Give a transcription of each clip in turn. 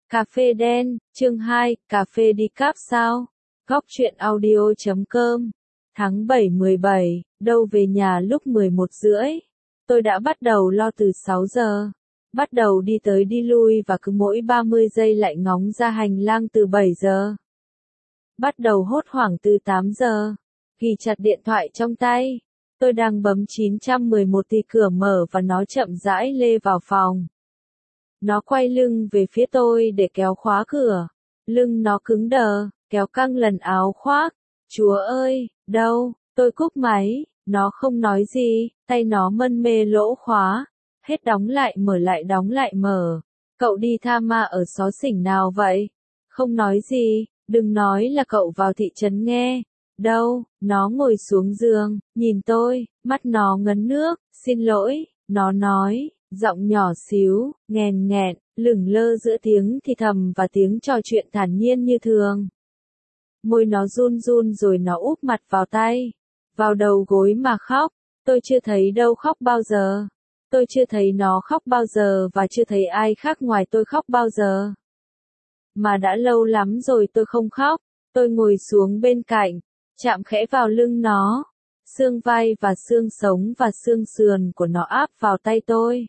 Cà phê đen, chương 2, cà phê decaf sao? Góc truyện audio.com. Tháng 7/17, đâu về nhà lúc 11 rưỡi. Tôi đã bắt đầu lo từ 6 giờ. Bắt đầu đi tới đi lui và cứ mỗi 30 giây lại ngóng ra hành lang từ 7 giờ. Bắt đầu hốt hoảng từ 8 giờ. Ghi chặt điện thoại trong tay. Tôi đang bấm 911 thì cửa mở và nó chậm rãi lê vào phòng. Nó quay lưng về phía tôi để kéo khóa cửa. Lưng nó cứng đờ, kéo căng lần áo khoác. Chúa ơi, đâu, tôi cúp máy, nó không nói gì, tay nó mân mê lỗ khóa. Hết đóng lại mở lại đóng lại mở. Cậu đi tha ma ở xó xỉnh nào vậy? Không nói gì, đừng nói là cậu vào thị trấn nghe. Đâu, nó ngồi xuống giường, nhìn tôi, mắt nó ngấn nước, xin lỗi, nó nói. Giọng nhỏ xíu, nghèn nghẹn, lửng lơ giữa tiếng thì thầm và tiếng trò chuyện thản nhiên như thường. Môi nó run run rồi nó úp mặt vào tay, vào đầu gối mà khóc. Tôi chưa thấy đâu khóc bao giờ. Tôi chưa thấy nó khóc bao giờ và chưa thấy ai khác ngoài tôi khóc bao giờ. Mà đã lâu lắm rồi tôi không khóc. Tôi ngồi xuống bên cạnh, chạm khẽ vào lưng nó. Xương vai và xương sống và xương sườn của nó áp vào tay tôi.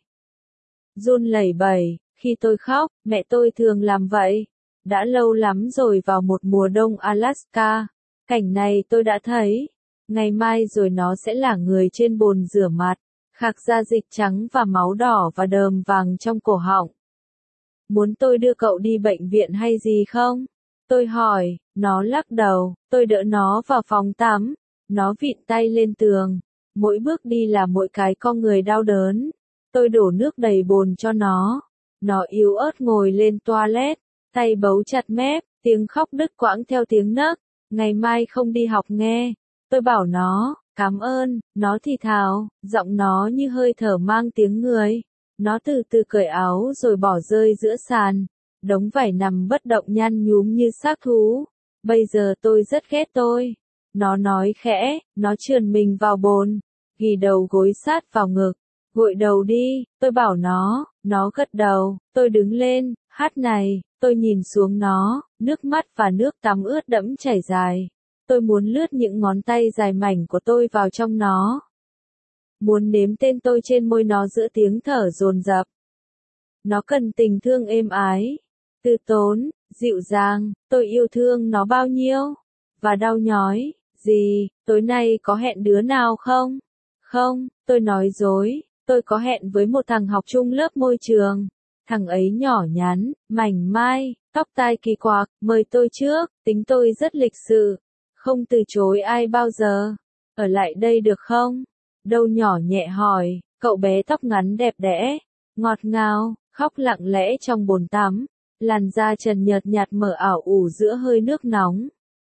Run lẩy bẩy, khi tôi khóc, mẹ tôi thường làm vậy. Đã lâu lắm rồi vào một mùa đông Alaska. Cảnh này tôi đã thấy. Ngày mai rồi nó sẽ là người trên bồn rửa mặt, khạc ra dịch trắng và máu đỏ và đờm vàng trong cổ họng. Muốn tôi đưa cậu đi bệnh viện hay gì không? Tôi hỏi, nó lắc đầu, tôi đỡ nó vào phòng tắm. Nó vịn tay lên tường. Mỗi bước đi là mỗi cái con người đau đớn. Tôi đổ nước đầy bồn cho nó. Nó yếu ớt ngồi lên toilet, tay bấu chặt mép, tiếng khóc đứt quãng theo tiếng nấc. Ngày mai không đi học nghe. Tôi bảo nó, cảm ơn, nó thì thào, giọng nó như hơi thở mang tiếng người. Nó từ từ cởi áo rồi bỏ rơi giữa sàn. Đống vải nằm bất động nhăn nhúm như xác thú. Bây giờ tôi rất ghét tôi. Nó nói khẽ, nó trườn mình vào bồn, ghì đầu gối sát vào ngực. Gội đầu đi, tôi bảo nó gật đầu. Tôi đứng lên, hát này, tôi nhìn xuống nó, nước mắt và nước tắm ướt đẫm chảy dài. Tôi muốn lướt những ngón tay dài mảnh của tôi vào trong nó. Muốn nếm tên tôi trên môi nó giữa tiếng thở dồn dập. Nó cần tình thương êm ái, từ tốn, dịu dàng. Tôi yêu thương nó bao nhiêu? Và đau nhói, gì, tối nay có hẹn đứa nào không? Không, tôi nói dối, tôi có hẹn với một thằng học chung lớp môi trường. Thằng ấy nhỏ nhắn, mảnh mai, tóc tai kỳ quặc, mời tôi trước, tính tôi rất lịch sự. Không từ chối ai bao giờ. Ở lại đây được không? Đầu nhỏ nhẹ hỏi, cậu bé tóc ngắn đẹp đẽ, ngọt ngào, khóc lặng lẽ trong bồn tắm. Làn da trần nhợt nhạt mở ảo ủ giữa hơi nước nóng.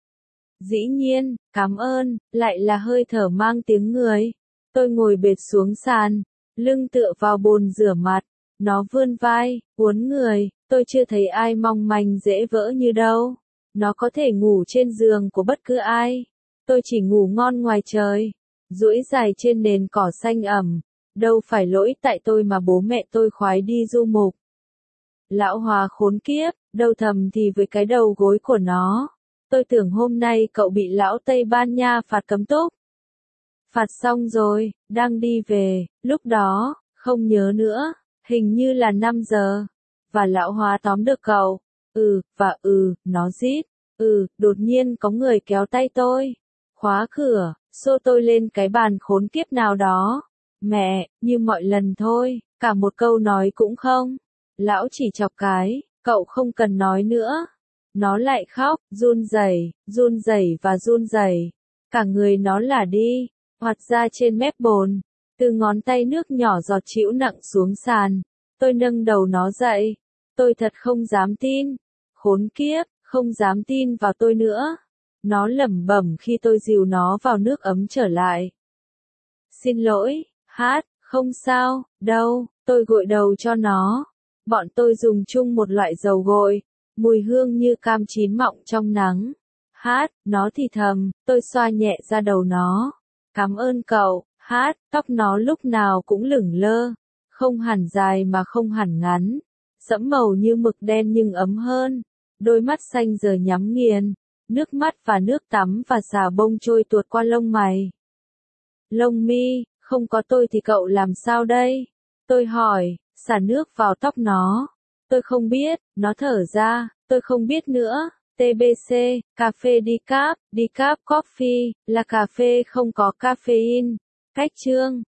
Dĩ nhiên, cảm ơn, lại là hơi thở mang tiếng người. Tôi ngồi bệt xuống sàn, lưng tựa vào bồn rửa mặt. Nó vươn vai, uốn người, tôi chưa thấy ai mong manh dễ vỡ như đâu. Nó có thể ngủ trên giường của bất cứ ai. Tôi chỉ ngủ ngon ngoài trời, duỗi dài trên nền cỏ xanh ẩm. Đâu phải lỗi tại tôi mà bố mẹ tôi khoái đi du mục. Lão Hòa khốn kiếp, đâu thầm thì với cái đầu gối của nó. Tôi tưởng hôm nay cậu bị lão Tây Ban Nha phạt cấm túc. Phạt xong rồi, đang đi về, lúc đó, không nhớ nữa, hình như là 5 giờ. Và lão Hóa tóm được cậu. Nó rít. Đột nhiên có người kéo tay tôi. Khóa cửa, xô tôi lên cái bàn khốn kiếp nào đó. Mẹ, như mọi lần thôi, cả một câu nói cũng không. Lão chỉ chọc cái, cậu không cần nói nữa. Nó lại khóc, run rẩy và run rẩy. Cả người nó lả đi, hoạt ra trên mép bồn. Từ ngón tay nước nhỏ giọt trĩu nặng xuống sàn. Tôi nâng đầu nó dậy. Tôi thật không dám tin. Khốn kiếp, không dám tin vào tôi nữa. Nó lẩm bẩm khi tôi dìu nó vào nước ấm trở lại. Xin lỗi, hát, không sao, đâu, tôi gội đầu cho nó. Bọn tôi dùng chung một loại dầu gội. Mùi hương như cam chín mọng trong nắng. Hát, nó thì thầm, tôi xoa nhẹ ra đầu nó. Cảm ơn cậu, hát, tóc nó lúc nào cũng lửng lơ. Không hẳn dài mà không hẳn ngắn. sẫm màu như mực đen nhưng ấm hơn. Đôi mắt xanh giờ nhắm nghiền, nước mắt và nước tắm và xà bông trôi tuột qua lông mày. Lông mi, không có tôi thì cậu làm sao đây? Tôi hỏi, xả nước vào tóc nó. Tôi không biết, nó thở ra, tôi không biết nữa. TBC, cà phê decaf, decaf coffee, là cà phê không có caffeine. Cách chương